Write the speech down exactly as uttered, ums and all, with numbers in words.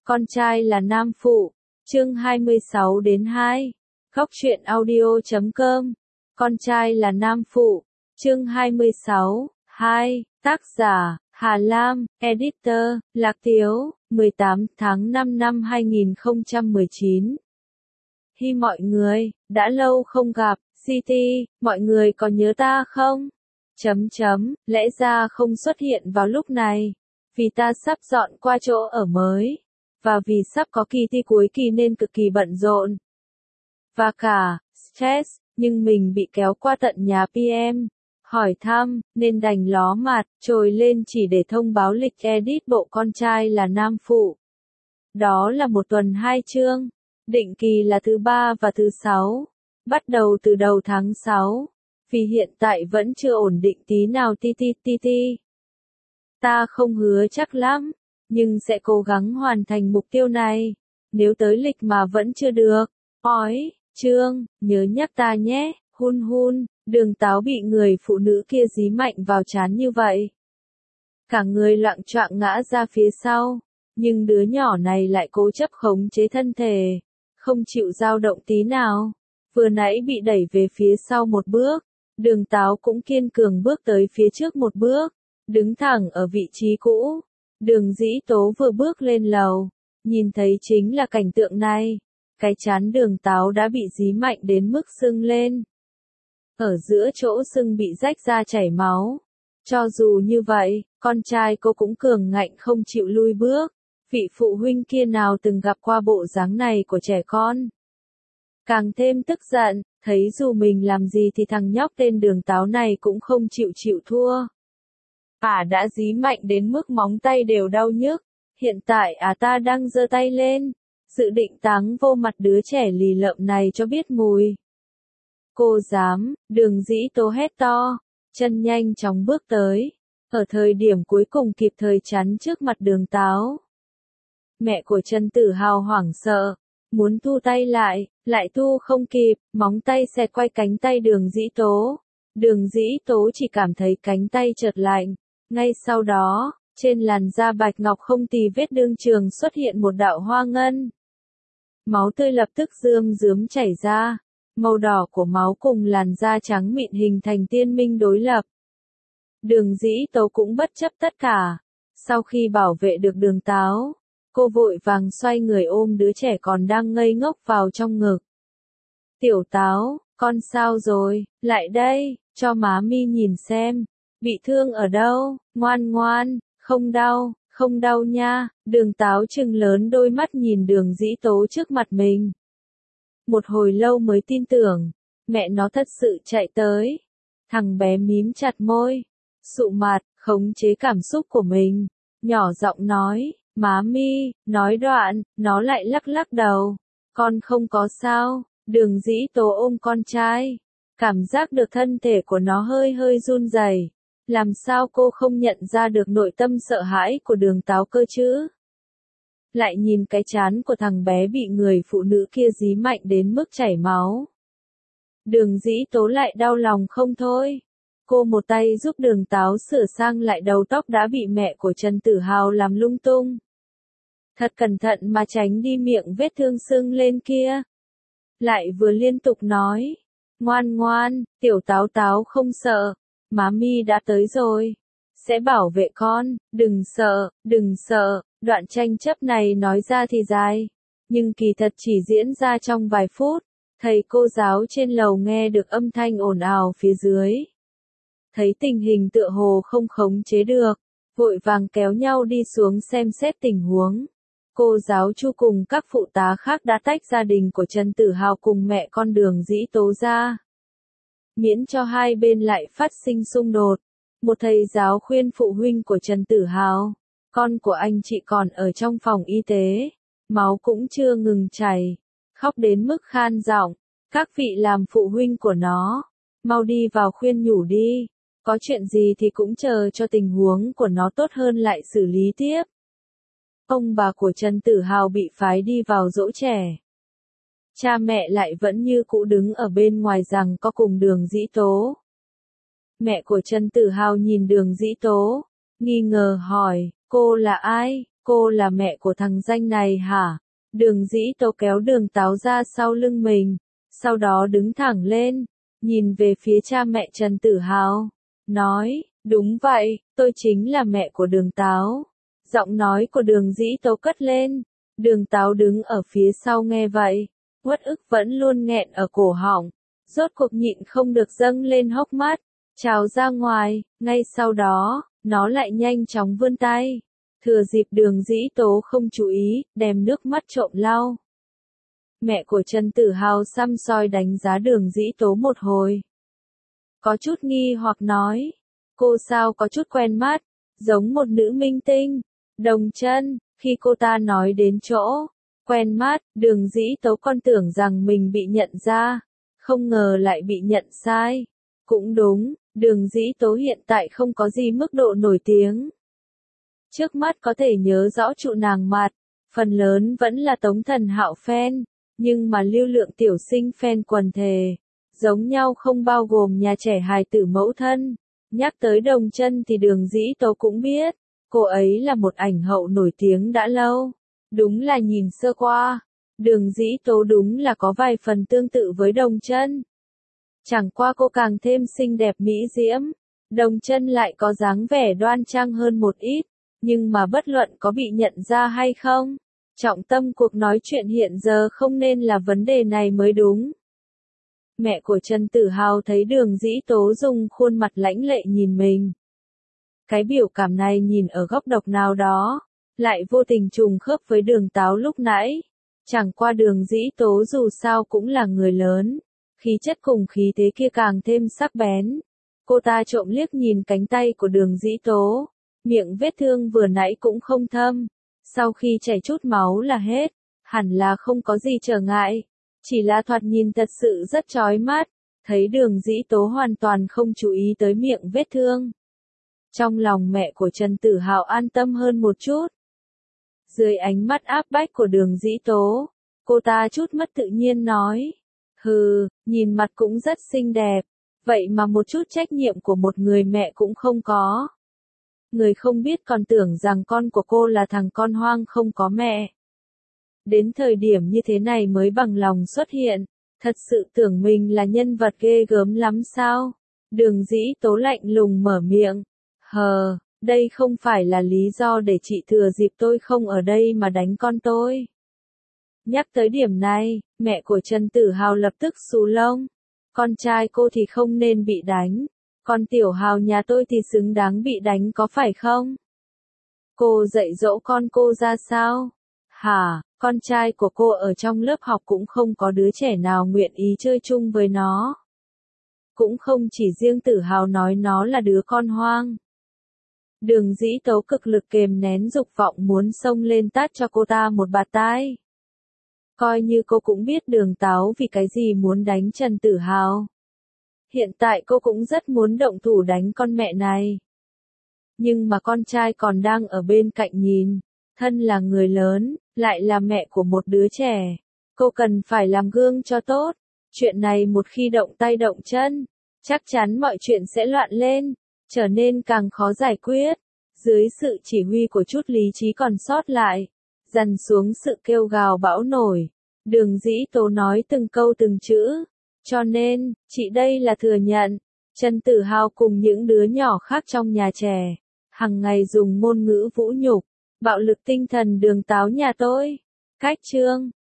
Con trai là nam phụ. Chương hai mươi sáu đến hai. Góc truyện audio chấm com. Con trai là nam phụ. Chương hai mươi sáu. hai. Tác giả, Hà Lam, Editor, Lạc Tiếu, mười tám tháng năm năm hai nghìn không trăm mười chín. Hi mọi người, đã lâu không gặp, City, mọi người có nhớ ta không? Chấm chấm, lẽ ra không xuất hiện vào lúc này. Vì ta sắp dọn qua chỗ ở mới. Và vì sắp có kỳ thi cuối kỳ nên cực kỳ bận rộn. Và cả, stress, nhưng mình bị kéo qua tận nhà pê em. Hỏi thăm, nên đành ló mặt, trồi lên chỉ để thông báo lịch edit bộ Con trai là nam phụ. Đó là một tuần hai chương. Định kỳ là thứ ba và thứ sáu. Bắt đầu từ đầu tháng sáu. Vì hiện tại vẫn chưa ổn định tí nào ti ti ti ti. Ta không hứa chắc lắm, nhưng sẽ cố gắng hoàn thành mục tiêu này. Nếu tới lịch mà vẫn chưa được, ói, Trương, nhớ nhắc ta nhé, hun hun. Đường Táo bị người phụ nữ kia dí mạnh vào trán như vậy. Cả người loạng choạng ngã ra phía sau, nhưng đứa nhỏ này lại cố chấp khống chế thân thể, không chịu dao động tí nào. Vừa nãy bị đẩy về phía sau một bước, Đường Táo cũng kiên cường bước tới phía trước một bước, đứng thẳng ở vị trí cũ. Đường Dĩ Tố vừa bước lên lầu, nhìn thấy chính là cảnh tượng này. Cái trán Đường Táo đã bị dí mạnh đến mức sưng lên. Ở giữa chỗ sưng bị rách ra chảy máu. Cho dù như vậy, con trai cô cũng cường ngạnh không chịu lui bước. Vị phụ huynh kia nào từng gặp qua bộ dáng này của trẻ con. Càng thêm tức giận, thấy dù mình làm gì thì thằng nhóc tên Đường Táo này cũng không chịu chịu thua. À đã dí mạnh đến mức móng tay đều đau nhức. Hiện tại à ta đang giơ tay lên, dự định táng vô mặt đứa trẻ lì lợm này cho biết mùi. Cô dám, Đường Dĩ Tố hét to, chân nhanh chóng bước tới, ở thời điểm cuối cùng kịp thời chắn trước mặt Đường Táo. Mẹ của Trần Tử Hào hoảng sợ, muốn thu tay lại, lại thu không kịp, móng tay xẹt quay cánh tay Đường Dĩ Tố. Đường Dĩ Tố chỉ cảm thấy cánh tay chợt lạnh, ngay sau đó, trên làn da bạch ngọc không tì vết đương trường xuất hiện một đạo hoa ngân. Máu tươi lập tức rơm rớm chảy ra. Màu đỏ của máu cùng làn da trắng mịn hình thành tiên minh đối lập. Đường Dĩ Tố cũng bất chấp tất cả. Sau khi bảo vệ được Đường Táo, cô vội vàng xoay người ôm đứa trẻ còn đang ngây ngốc vào trong ngực. Tiểu Táo, con sao rồi, lại đây, cho má mi nhìn xem. Bị thương ở đâu, ngoan ngoan, không đau, không đau nha. Đường Táo trừng lớn đôi mắt nhìn Đường Dĩ Tố trước mặt mình. Một hồi lâu mới tin tưởng, mẹ nó thật sự chạy tới. Thằng bé mím chặt môi, sụ mặt, khống chế cảm xúc của mình, nhỏ giọng nói, má mi, nói đoạn, nó lại lắc lắc đầu. Con không có sao. Đường Dĩ Tố ôm con trai, cảm giác được thân thể của nó hơi hơi run rẩy. Làm sao cô không nhận ra được nội tâm sợ hãi của Đường Táo cơ chứ? Lại nhìn cái trán của thằng bé bị người phụ nữ kia dí mạnh đến mức chảy máu. Đường Dĩ Tố lại đau lòng không thôi. Cô một tay giúp Đường Táo sửa sang lại đầu tóc đã bị mẹ của Trần Tử Hào làm lung tung. Thật cẩn thận mà tránh đi miệng vết thương sưng lên kia. Lại vừa liên tục nói, ngoan ngoan, tiểu Táo Táo không sợ, má mi đã tới rồi, sẽ bảo vệ con, đừng sợ, đừng sợ. Đoạn tranh chấp này nói ra thì dài, nhưng kỳ thật chỉ diễn ra trong vài phút. Thầy cô giáo trên lầu nghe được âm thanh ồn ào phía dưới. Thấy tình hình tựa hồ không khống chế được, vội vàng kéo nhau đi xuống xem xét tình huống. Cô giáo Chu cùng các phụ tá khác đã tách gia đình của Trần Tử Hào cùng mẹ con Đường Dĩ Tố ra, miễn cho hai bên lại phát sinh xung đột. Một thầy giáo khuyên phụ huynh của Trần Tử Hào, con của anh chị còn ở trong phòng y tế, máu cũng chưa ngừng chảy, khóc đến mức khan giọng. Các vị làm phụ huynh của nó, mau đi vào khuyên nhủ đi, có chuyện gì thì cũng chờ cho tình huống của nó tốt hơn lại xử lý tiếp. Ông bà của Trần Tử Hào bị phái đi vào dỗ trẻ. Cha mẹ lại vẫn như cũ đứng ở bên ngoài rằng có cùng Đường Dĩ Tố. Mẹ của Trần Tử Hào nhìn Đường Dĩ Tố, nghi ngờ hỏi, cô là ai, Cô là mẹ của thằng danh này hả? Đường Dĩ Tố kéo Đường Táo ra sau lưng mình, sau đó đứng thẳng lên, nhìn về phía cha mẹ Trần Tử Hào, nói, đúng vậy, tôi chính là mẹ của Đường Táo. Giọng nói của Đường Dĩ Tố cất lên, Đường Táo đứng ở phía sau nghe vậy, uất ức vẫn luôn nghẹn ở cổ họng, rốt cuộc nhịn không được dâng lên hốc mắt, trào ra ngoài, ngay sau đó, nó lại nhanh chóng vươn tay. Thừa dịp Đường Dĩ Tố không chú ý, đem nước mắt trộm lau. Mẹ của Trần Tử Hào xăm soi đánh giá Đường Dĩ Tố một hồi. Có chút nghi hoặc nói, cô sao có chút quen mắt, giống một nữ minh tinh. Đồng Chân, khi cô ta nói đến chỗ, quen mắt, Đường Dĩ Tố còn tưởng rằng mình bị nhận ra, không ngờ lại bị nhận sai. Cũng đúng, Đường Dĩ Tố hiện tại không có gì mức độ nổi tiếng. Trước mắt có thể nhớ rõ trụ nàng mặt, phần lớn vẫn là Tống Thần Hạo fan, nhưng mà lưu lượng tiểu sinh fan quần thể, giống nhau không bao gồm nhà trẻ hài tử mẫu thân. Nhắc tới Đồng Chân thì Đường Dĩ Tố cũng biết, cô ấy là một ảnh hậu nổi tiếng đã lâu. Đúng là nhìn sơ qua, Đường Dĩ Tố đúng là có vài phần tương tự với Đồng Chân. Chẳng qua cô càng thêm xinh đẹp mỹ diễm, Đồng Chân lại có dáng vẻ đoan trang hơn một ít. Nhưng mà bất luận có bị nhận ra hay không, trọng tâm cuộc nói chuyện hiện giờ không nên là vấn đề này mới đúng. Mẹ của Trần Tử Hào thấy Đường Dĩ Tố dùng khuôn mặt lãnh lệ nhìn mình. Cái biểu cảm này nhìn ở góc độc nào đó, lại vô tình trùng khớp với Đường Táo lúc nãy. Chẳng qua Đường Dĩ Tố dù sao cũng là người lớn, khí chất cùng khí thế kia càng thêm sắc bén. Cô ta trộm liếc nhìn cánh tay của Đường Dĩ Tố. Miệng vết thương vừa nãy cũng không thâm, sau khi chảy chút máu là hết, hẳn là không có gì trở ngại, chỉ là thoạt nhìn thật sự rất chói mắt, thấy Đường Dĩ Tố hoàn toàn không chú ý tới miệng vết thương. Trong lòng mẹ của Trần Tử Hạo an tâm hơn một chút. Dưới ánh mắt áp bách của Đường Dĩ Tố, cô ta chút mất tự nhiên nói, hừ, nhìn mặt cũng rất xinh đẹp, vậy mà một chút trách nhiệm của một người mẹ cũng không có. Người không biết còn tưởng rằng con của cô là thằng con hoang không có mẹ. Đến thời điểm như thế này mới bằng lòng xuất hiện, thật sự tưởng mình là nhân vật ghê gớm lắm sao? Đường Dĩ Tố lạnh lùng mở miệng. Hờ, đây không phải là lý do để chị thừa dịp tôi không ở đây mà đánh con tôi. Nhắc tới điểm này, mẹ của Trần Tử Hào lập tức xù lông. Con trai cô thì không nên bị đánh. Còn Tiểu Hào nhà tôi thì xứng đáng bị đánh có phải không? Cô dạy dỗ con cô ra sao? Hả, con trai của cô ở trong lớp học cũng không có đứa trẻ nào nguyện ý chơi chung với nó. Cũng không chỉ riêng Tử Hào nói nó là đứa con hoang. Đường Dĩ Tố cực lực kềm nén dục vọng muốn xông lên tát cho cô ta một bạt tai. Coi như cô cũng biết Đường Táo vì cái gì muốn đánh Trần Tử Hào. Hiện tại cô cũng rất muốn động thủ đánh con mẹ này. Nhưng mà con trai còn đang ở bên cạnh nhìn, thân là người lớn, lại là mẹ của một đứa trẻ. Cô cần phải làm gương cho tốt. Chuyện này một khi động tay động chân, chắc chắn mọi chuyện sẽ loạn lên, trở nên càng khó giải quyết. Dưới sự chỉ huy của chút lý trí còn sót lại, dằn xuống sự kêu gào bão nổi, Đường Dĩ Tố nói từng câu từng chữ. Cho nên, chị đây là thừa nhận, Trần Tử Hào cùng những đứa nhỏ khác trong nhà trẻ, hằng ngày dùng ngôn ngữ vũ nhục, bạo lực tinh thần Đường Táo nhà tôi. Cách chương